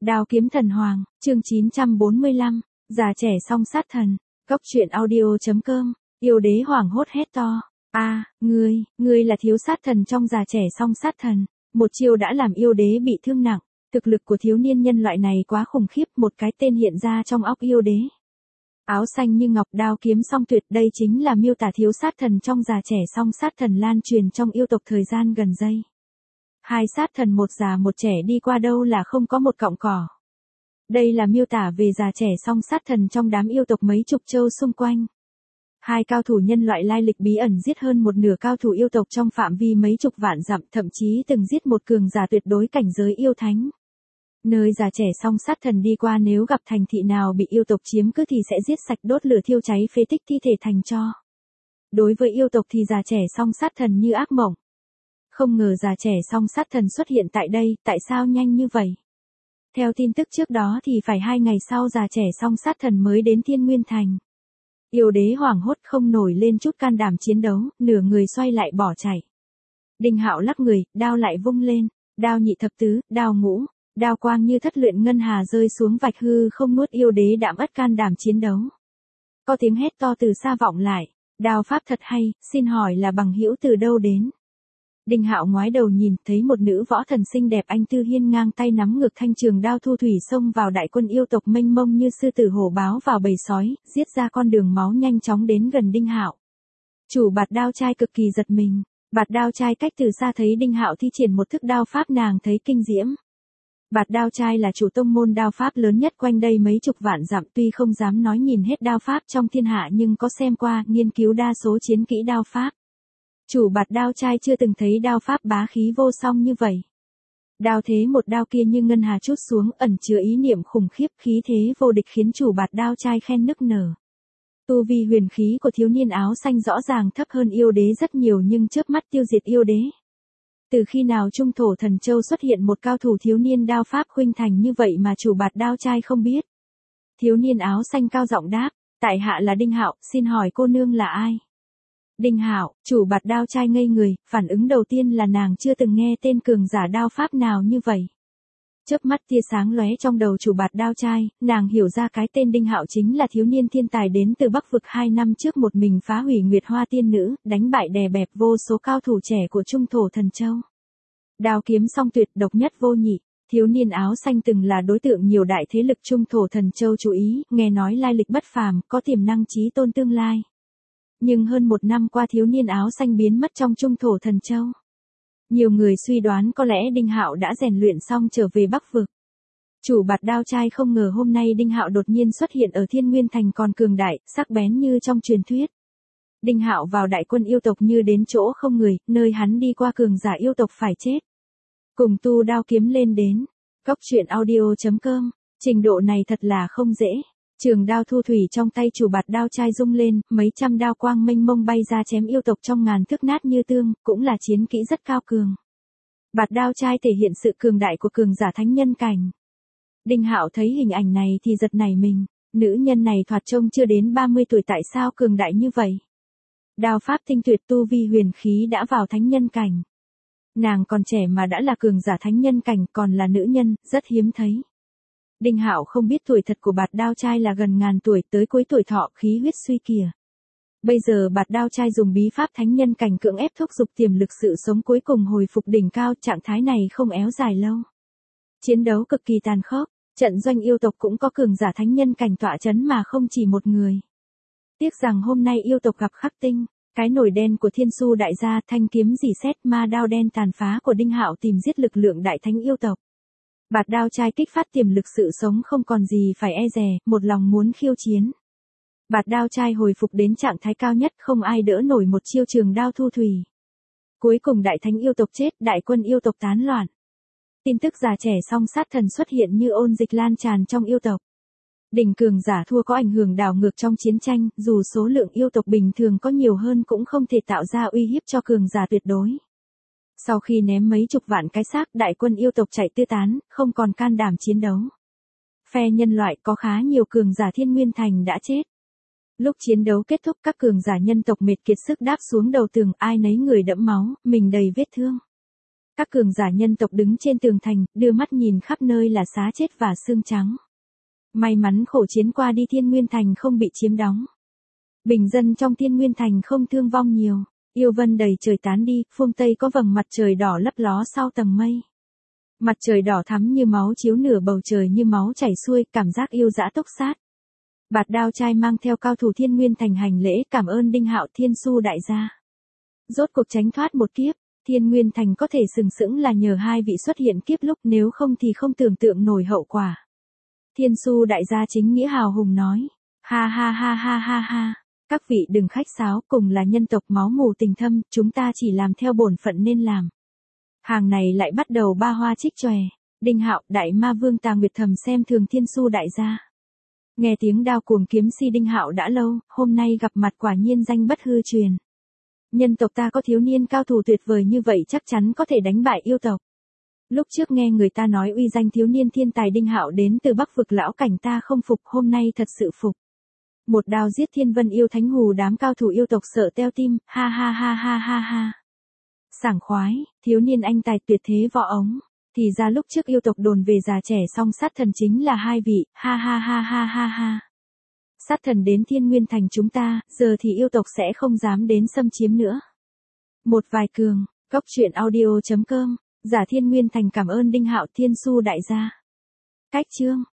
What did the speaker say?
Đao kiếm thần hoàng, chương 945, già trẻ song sát thần. Góc truyện audio.com. Yêu đế hoảng hốt hét to. Ngươi là thiếu sát thần trong già trẻ song sát thần. Một chiêu đã làm yêu đế bị thương nặng. Thực lực của thiếu niên nhân loại này quá khủng khiếp, một cái tên hiện ra trong óc yêu đế. Áo xanh như ngọc, đao kiếm song tuyệt, đây chính là miêu tả thiếu sát thần trong già trẻ song sát thần lan truyền trong yêu tộc thời gian gần đây. Hai sát thần một già một trẻ đi qua đâu là không có một cọng cỏ. Đây là miêu tả về già trẻ song sát thần trong đám yêu tộc mấy chục châu xung quanh. Hai cao thủ nhân loại lai lịch bí ẩn giết hơn một nửa cao thủ yêu tộc trong phạm vi mấy chục vạn dặm, thậm chí từng giết một cường giả tuyệt đối cảnh giới yêu thánh. Nơi già trẻ song sát thần đi qua nếu gặp thành thị nào bị yêu tộc chiếm cứ thì sẽ giết sạch, đốt lửa thiêu cháy phế tích thi thể thành tro. Đối với yêu tộc thì già trẻ song sát thần như ác mộng. Không ngờ già trẻ song sát thần xuất hiện tại đây, tại sao nhanh như vậy? Theo tin tức trước đó thì phải 2 ngày sau già trẻ song sát thần mới đến Thiên Nguyên Thành. Yêu đế hoảng hốt không nổi lên chút can đảm chiến đấu, nửa người xoay lại bỏ chạy. Đinh Hạo lắc người, đao lại vung lên, đao nhị thập tứ, đao ngũ, đao quang như thất luyện ngân hà rơi xuống vạch hư không, nuốt yêu đế đạm ất can đảm chiến đấu. Có tiếng hét to từ xa vọng lại, đao pháp thật hay, xin hỏi là bằng hữu từ đâu đến? Đinh Hạo ngoái đầu nhìn, thấy một nữ võ thần xinh đẹp anh tư hiên ngang tay nắm ngược thanh trường đao thu thủy xông vào đại quân yêu tộc mênh mông như sư tử hổ báo vào bầy sói, giết ra con đường máu nhanh chóng đến gần Đinh Hạo. Chủ Bạt Đao Trai cực kỳ giật mình, Bạt Đao Trai cách từ xa thấy Đinh Hạo thi triển một thức đao pháp nàng thấy kinh diễm. Bạt Đao Trai là chủ tông môn đao pháp lớn nhất quanh đây mấy chục vạn dặm, tuy không dám nói nhìn hết đao pháp trong thiên hạ nhưng có xem qua, nghiên cứu đa số chiến kỹ đao pháp. Chủ Bạt Đao Trai chưa từng thấy đao pháp bá khí vô song như vậy. Đao thế một đao kia như ngân hà trút xuống, ẩn chứa ý niệm khủng khiếp, khí thế vô địch khiến chủ Bạt Đao Trai khen nức nở. Tu vi huyền khí của thiếu niên áo xanh rõ ràng thấp hơn yêu đế rất nhiều nhưng chớp mắt tiêu diệt yêu đế. Từ khi nào Trung Thổ Thần Châu xuất hiện một cao thủ thiếu niên đao pháp khuynh thành như vậy mà chủ Bạt Đao Trai không biết? Thiếu niên áo xanh cao giọng đáp, tại hạ là Đinh Hạo, xin hỏi cô nương là ai? Đinh Hạo, chủ Bạt Đao Trai ngây người, phản ứng đầu tiên là nàng chưa từng nghe tên cường giả đao pháp nào như vậy. Chớp mắt tia sáng lóe trong đầu chủ Bạt Đao Trai, nàng hiểu ra cái tên Đinh Hạo chính là thiếu niên thiên tài đến từ Bắc vực 2 năm trước một mình phá hủy Nguyệt Hoa Tiên Nữ, đánh bại đè bẹp vô số cao thủ trẻ của Trung Thổ Thần Châu. Đao kiếm song tuyệt, độc nhất vô nhị, thiếu niên áo xanh từng là đối tượng nhiều đại thế lực Trung Thổ Thần Châu chú ý, nghe nói lai lịch bất phàm, có tiềm năng chí tôn tương lai. Nhưng hơn 1 năm qua thiếu niên áo xanh biến mất trong Trung Thổ Thần Châu. Nhiều người suy đoán có lẽ Đinh Hạo đã rèn luyện xong trở về Bắc vực. Chủ Bạt Đao Trai không ngờ hôm nay Đinh Hạo đột nhiên xuất hiện ở Thiên Nguyên Thành còn cường đại, sắc bén như trong truyền thuyết. Đinh Hạo vào đại quân yêu tộc như đến chỗ không người, nơi hắn đi qua cường giả yêu tộc phải chết. Cùng tu đao kiếm lên đến. Góc truyện audio.com. Trình độ này thật là không dễ. Trường đao thu thủy trong tay chủ Bạt Đao Trai rung lên, mấy trăm đao quang mênh mông bay ra chém yêu tộc trong ngàn thước nát như tương, cũng là chiến kỹ rất cao cường. Bạt Đao Trai thể hiện sự cường đại của cường giả thánh nhân cảnh. Đinh Hạo thấy hình ảnh này thì giật nảy mình, nữ nhân này thoạt trông chưa đến 30 tuổi tại sao cường đại như vậy? Đao pháp tinh tuyệt, tu vi huyền khí đã vào thánh nhân cảnh. Nàng còn trẻ mà đã là cường giả thánh nhân cảnh, còn là nữ nhân, rất hiếm thấy. Đinh Hạo không biết tuổi thật của Bạt Đao Trai là gần ngàn tuổi, tới cuối tuổi thọ khí huyết suy kìa. Bây giờ Bạt Đao Trai dùng bí pháp thánh nhân cảnh cưỡng ép thúc giục tiềm lực sự sống cuối cùng hồi phục đỉnh cao, trạng thái này không éo dài lâu. Chiến đấu cực kỳ tàn khốc, trận doanh yêu tộc cũng có cường giả thánh nhân cảnh tọa chấn mà không chỉ một người. Tiếc rằng hôm nay yêu tộc gặp khắc tinh, cái nổi đen của Thiên Su đại gia, thanh kiếm rỉ sét, ma đao đen tàn phá của Đinh Hạo tìm giết lực lượng đại thánh yêu tộc. Bạt Đao Trai kích phát tiềm lực sự sống không còn gì phải e dè, một lòng muốn khiêu chiến. Bạt Đao Trai hồi phục đến trạng thái cao nhất, không ai đỡ nổi một chiêu trường đao thu thủy. Cuối cùng đại thánh yêu tộc chết, đại quân yêu tộc tán loạn. Tin tức già trẻ song sát thần xuất hiện như ôn dịch lan tràn trong yêu tộc. Đỉnh cường giả thua có ảnh hưởng đảo ngược trong chiến tranh, dù số lượng yêu tộc bình thường có nhiều hơn cũng không thể tạo ra uy hiếp cho cường giả tuyệt đối. Sau khi ném mấy chục vạn cái xác, đại quân yêu tộc chạy tứ tán, không còn can đảm chiến đấu. Phe nhân loại có khá nhiều cường giả Thiên Nguyên Thành đã chết. Lúc chiến đấu kết thúc các cường giả nhân tộc mệt kiệt sức đáp xuống đầu tường, ai nấy người đẫm máu, mình đầy vết thương. Các cường giả nhân tộc đứng trên tường thành, đưa mắt nhìn khắp nơi là xác chết và xương trắng. May mắn khổ chiến qua đi Thiên Nguyên Thành không bị chiếm đóng. Bình dân trong Thiên Nguyên Thành không thương vong nhiều. Yêu vân đầy trời tán đi, phương Tây có vầng mặt trời đỏ lấp ló sau tầng mây. Mặt trời đỏ thắm như máu chiếu nửa bầu trời như máu chảy xuôi, cảm giác yêu dã túc sát. Bạt Đao trai mang theo cao thủ Thiên Nguyên Thành hành lễ cảm ơn Đinh Hạo Thiên Su đại gia. Rốt cuộc tránh thoát một kiếp, Thiên Nguyên Thành có thể sừng sững là nhờ hai vị xuất hiện kiếp lúc, nếu không thì không tưởng tượng nổi hậu quả. Thiên Su đại gia chính nghĩa hào hùng nói. Ha ha ha ha ha ha. Các vị đừng khách sáo, cùng là nhân tộc máu mù tình thâm, chúng ta chỉ làm theo bổn phận nên làm. Hàng này lại bắt đầu ba hoa trích chòe. Đinh Hạo, Đại Ma Vương Tà Nguyệt thầm xem thường Thiên Su đại gia. Nghe tiếng đao cuồng kiếm si Đinh Hạo đã lâu, hôm nay gặp mặt quả nhiên danh bất hư truyền. Nhân tộc ta có thiếu niên cao thủ tuyệt vời như vậy chắc chắn có thể đánh bại yêu tộc. Lúc trước nghe người ta nói uy danh thiếu niên thiên tài Đinh Hạo đến từ Bắc vực lão cảnh ta không phục, hôm nay thật sự phục. Một đao giết Thiên Vân yêu thánh hù đám cao thủ yêu tộc sợ teo tim, ha ha ha ha ha ha. Sảng khoái, thiếu niên anh tài tuyệt thế võ ống. Thì ra lúc trước yêu tộc đồn về già trẻ song sát thần chính là hai vị, ha ha ha ha ha ha. Sát thần đến Thiên Nguyên Thành chúng ta, giờ thì yêu tộc sẽ không dám đến xâm chiếm nữa. Một vài cường, góc truyện audio.com, giả Thiên Nguyên Thành cảm ơn Đinh Hạo Thiên Su đại gia. Cách chương